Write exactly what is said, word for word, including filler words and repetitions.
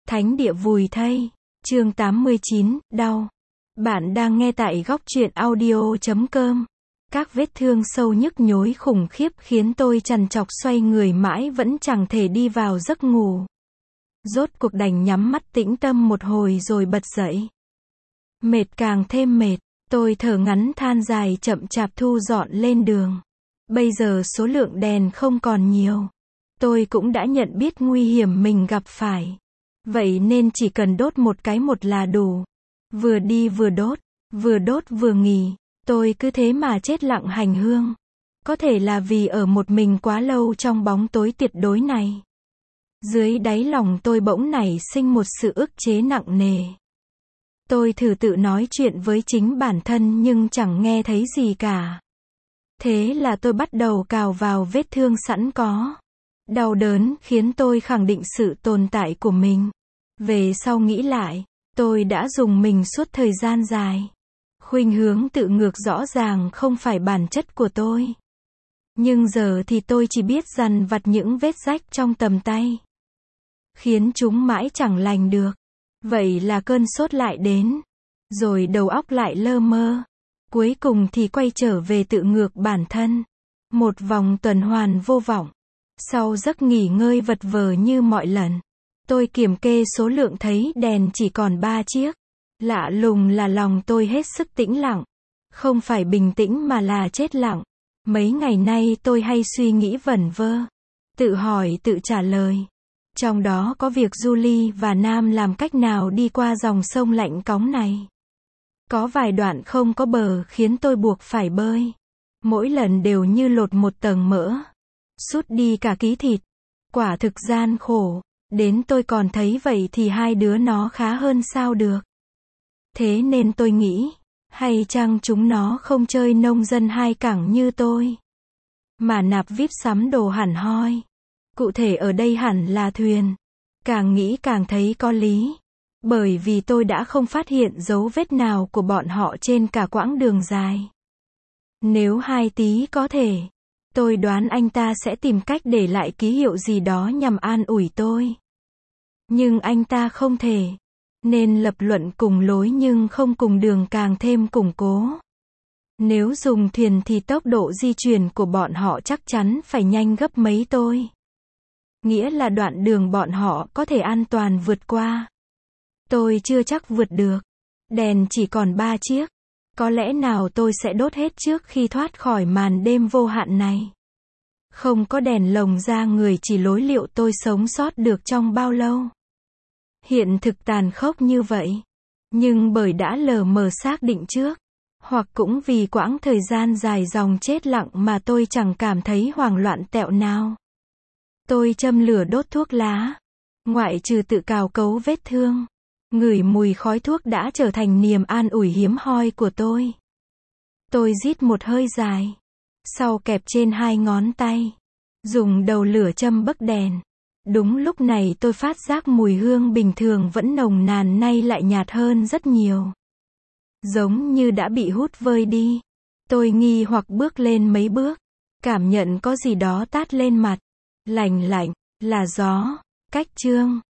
Thánh địa vùi thây. Chương tám mươi chín, đau. Bạn đang nghe tại góc truyện audio chấm com. Các vết thương sâu nhức nhối khủng khiếp khiến tôi trằn trọc xoay người mãi vẫn chẳng thể đi vào giấc ngủ. Rốt cuộc đành nhắm mắt tĩnh tâm một hồi rồi bật dậy. Mệt càng thêm mệt, tôi thở ngắn than dài chậm chạp thu dọn lên đường. Bây giờ số lượng đèn không còn nhiều. Tôi cũng đã nhận biết nguy hiểm mình gặp phải. Vậy nên chỉ cần đốt một cái một là đủ. Vừa đi vừa đốt, vừa đốt vừa nghỉ, tôi cứ thế mà chết lặng hành hương. Có thể là vì ở một mình quá lâu trong bóng tối tuyệt đối này. Dưới đáy lòng tôi bỗng nảy sinh một sự ức chế nặng nề. Tôi thử tự nói chuyện với chính bản thân nhưng chẳng nghe thấy gì cả. Thế là tôi bắt đầu cào vào vết thương sẵn có. Đau đớn khiến tôi khẳng định sự tồn tại của mình. Về sau nghĩ lại, tôi đã dùng mình suốt thời gian dài. Khuynh hướng tự ngược rõ ràng không phải bản chất của tôi. Nhưng giờ thì tôi chỉ biết dằn vặt những vết rách trong tầm tay. Khiến chúng mãi chẳng lành được. Vậy là cơn sốt lại đến. Rồi đầu óc lại lơ mơ. Cuối cùng thì quay trở về tự ngược bản thân. Một vòng tuần hoàn vô vọng. Sau giấc nghỉ ngơi vật vờ như mọi lần, tôi kiểm kê số lượng thấy đèn chỉ còn ba chiếc. Lạ lùng là lòng tôi hết sức tĩnh lặng. Không phải bình tĩnh mà là chết lặng. Mấy ngày nay tôi hay suy nghĩ vẩn vơ. Tự hỏi tự trả lời. Trong đó có việc Julie và Nam làm cách nào đi qua dòng sông lạnh cóng này. Có vài đoạn không có bờ khiến tôi buộc phải bơi. Mỗi lần đều như lột một tầng mỡ. Sút đi cả ký thịt. Quả thực gian khổ. Đến tôi còn thấy vậy thì hai đứa nó khá hơn sao được. Thế nên tôi nghĩ, hay chăng chúng nó không chơi nông dân hai cẳng như tôi, mà nạp vip sắm đồ hẳn hoi. Cụ thể ở đây hẳn là thuyền. Càng nghĩ càng thấy có lý. Bởi vì tôi đã không phát hiện dấu vết nào của bọn họ trên cả quãng đường dài. Nếu hai tí có thể, tôi đoán anh ta sẽ tìm cách để lại ký hiệu gì đó nhằm an ủi tôi. Nhưng anh ta không thể. Nên lập luận cùng lối nhưng không cùng đường càng thêm củng cố. Nếu dùng thuyền thì tốc độ di chuyển của bọn họ chắc chắn phải nhanh gấp mấy tôi. Nghĩa là đoạn đường bọn họ có thể an toàn vượt qua. Tôi chưa chắc vượt được. Đèn chỉ còn ba chiếc. Có lẽ nào tôi sẽ đốt hết trước khi thoát khỏi màn đêm vô hạn này. Không có đèn lồng ra người chỉ lối liệu tôi sống sót được trong bao lâu. Hiện thực tàn khốc như vậy. Nhưng bởi đã lờ mờ xác định trước. Hoặc cũng vì quãng thời gian dài dòng chết lặng mà tôi chẳng cảm thấy hoảng loạn tẹo nào. Tôi châm lửa đốt thuốc lá. Ngoại trừ tự cào cấu vết thương. Ngửi mùi khói thuốc đã trở thành niềm an ủi hiếm hoi của tôi. Tôi rít một hơi dài. Sau kẹp trên hai ngón tay. Dùng đầu lửa châm bấc đèn. Đúng lúc này tôi phát giác mùi hương bình thường vẫn nồng nàn nay lại nhạt hơn rất nhiều. Giống như đã bị hút vơi đi. Tôi nghi hoặc bước lên mấy bước. Cảm nhận có gì đó tát lên mặt. Lành lạnh, là gió. Cách chương.